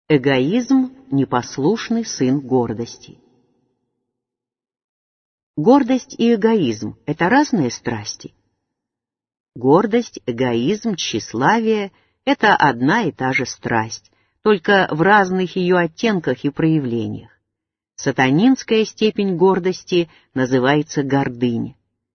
Эгоизм — непослушный сын гордости. Гордость и эгоизм — это разные страсти. Гордость, эгоизм, тщеславие — это одна и та же страсть, только в разных ее оттенках и проявлениях. Сатанинская степень гордости называется гордыня.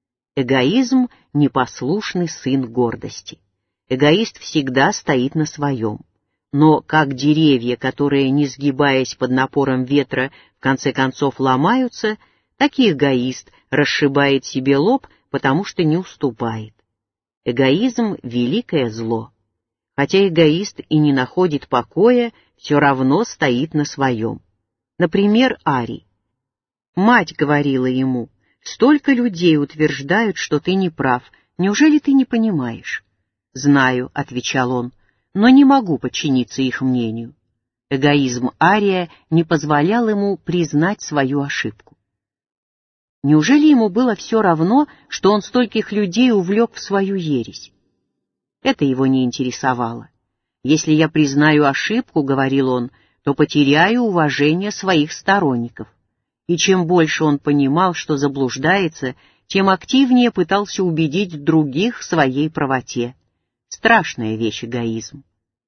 Эгоизм — непослушный сын гордости. Эгоист всегда стоит на своем. Но как деревья, которые, не сгибаясь под напором ветра, в конце концов ломаются, так и эгоист расшибает себе лоб, потому что не уступает. Эгоизм — великое зло. Хотя эгоист и не находит покоя, все равно стоит на своем. Например, Арий. Мать говорила ему: «Столько людей утверждают, что ты не прав. Неужели ты не понимаешь?» «Знаю», — отвечал он, — «но не могу подчиниться их мнению». Эгоизм Ария не позволял ему признать свою ошибку. Неужели ему было все равно, что он стольких людей увлек в свою ересь? Это его не интересовало. «Если я признаю ошибку, — говорил он, — то потеряю уважение своих сторонников». И чем больше он понимал, что заблуждается, тем активнее пытался убедить других в своей правоте. Страшная вещь эгоизм.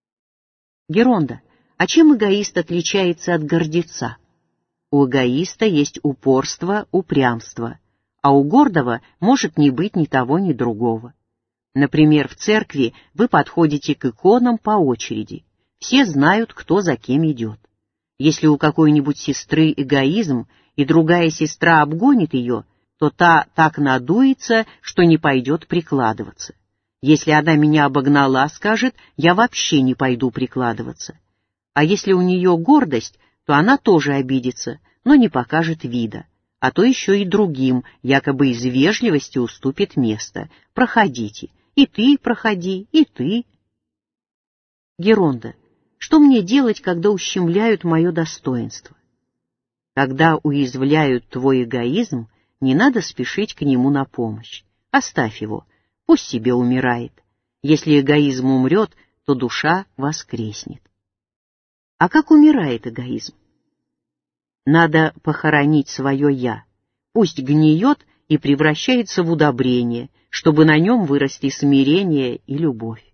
Геронда, а чем эгоист отличается от гордеца? У эгоиста есть упорство, упрямство, а у гордого может не быть ни того, ни другого. Например, в церкви вы подходите к иконам по очереди. Все знают, кто за кем идет. Если у какой-нибудь сестры эгоизм, и другая сестра обгонит ее, то та так надуется, что не пойдет прикладываться. Если она меня обогнала, скажет, я вообще не пойду прикладываться. А если у нее гордость, то она тоже обидится, но не покажет вида. А то еще и другим, якобы из вежливости, уступит место. Проходите. И ты проходи, и ты. Геронда, что мне делать, когда ущемляют мое достоинство? Когда уязвляют твой эгоизм, не надо спешить к нему на помощь. Оставь его, пусть себе умирает. Если эгоизм умрет, то душа воскреснет. А как умирает эгоизм? Надо похоронить свое «я». Пусть гниет и превращается в удобрение, чтобы на нем выросли смирение и любовь.